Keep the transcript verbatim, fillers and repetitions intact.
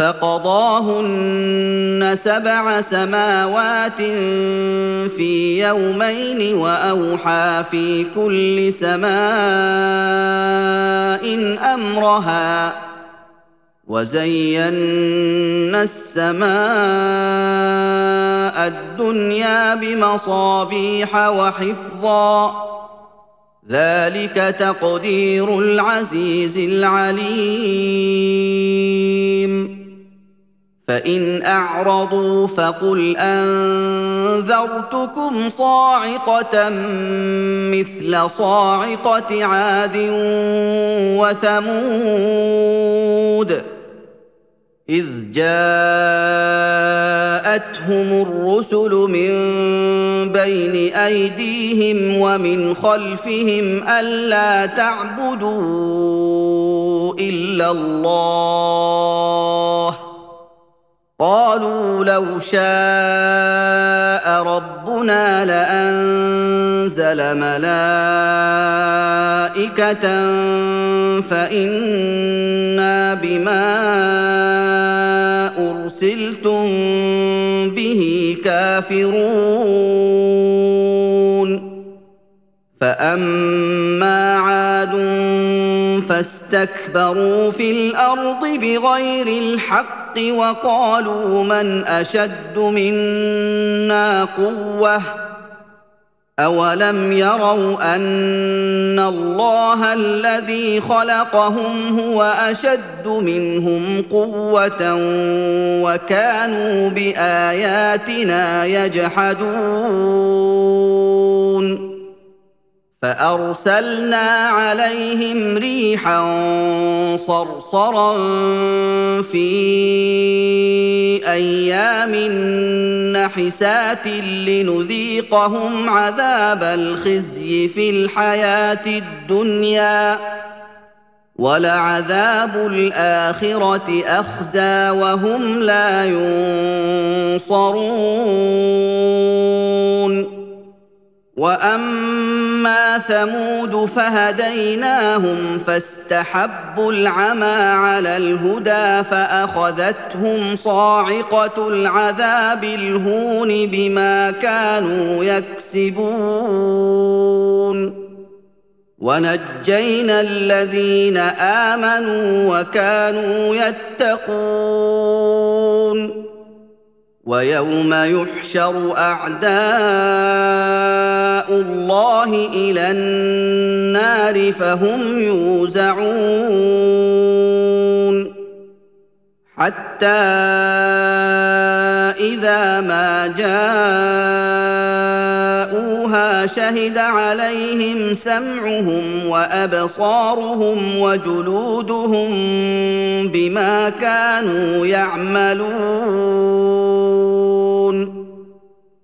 فقضاهن سبع سماوات في يومين وأوحى في كل سماء أمرها وزينا السماء الدنيا بمصابيح وحفظا ذلك تقدير العزيز العليم فإن أعرضوا فقل أنذرتكم صاعقة مثل صاعقة عاد وثمود إذ جاءتهم الرسل من بين أيديهم ومن خلفهم ألا تعبدوا إلا الله قالوا لو شاء ربنا لأنزل ملائكة فإنا بما أرسلتم به كافرون فأما عاد فاستكبروا في الأرض بغير الحق وقالوا من أشد منا قوة أولم يروا أن الله الذي خلقهم هو أشد منهم قوة وكانوا بآياتنا يجحدون فأرسلنا عليهم ريحا صرصرا في أيام نحسات لنذيقهم عذاب الخزي في الحياة الدنيا ولعذاب الآخرة أخزى وهم لا ينصرون وأما ثمود فهديناهم فاستحبوا العمى على الهدى فأخذتهم صاعقة العذاب الهون بما كانوا يكسبون ونجينا الذين آمنوا وكانوا يتقون ويوم يحشر أعداء الله إلى النار فهم يوزعون حتى إذا ما جاءوها شهد عليهم سمعهم وأبصارهم وجلودهم بما كانوا يعملون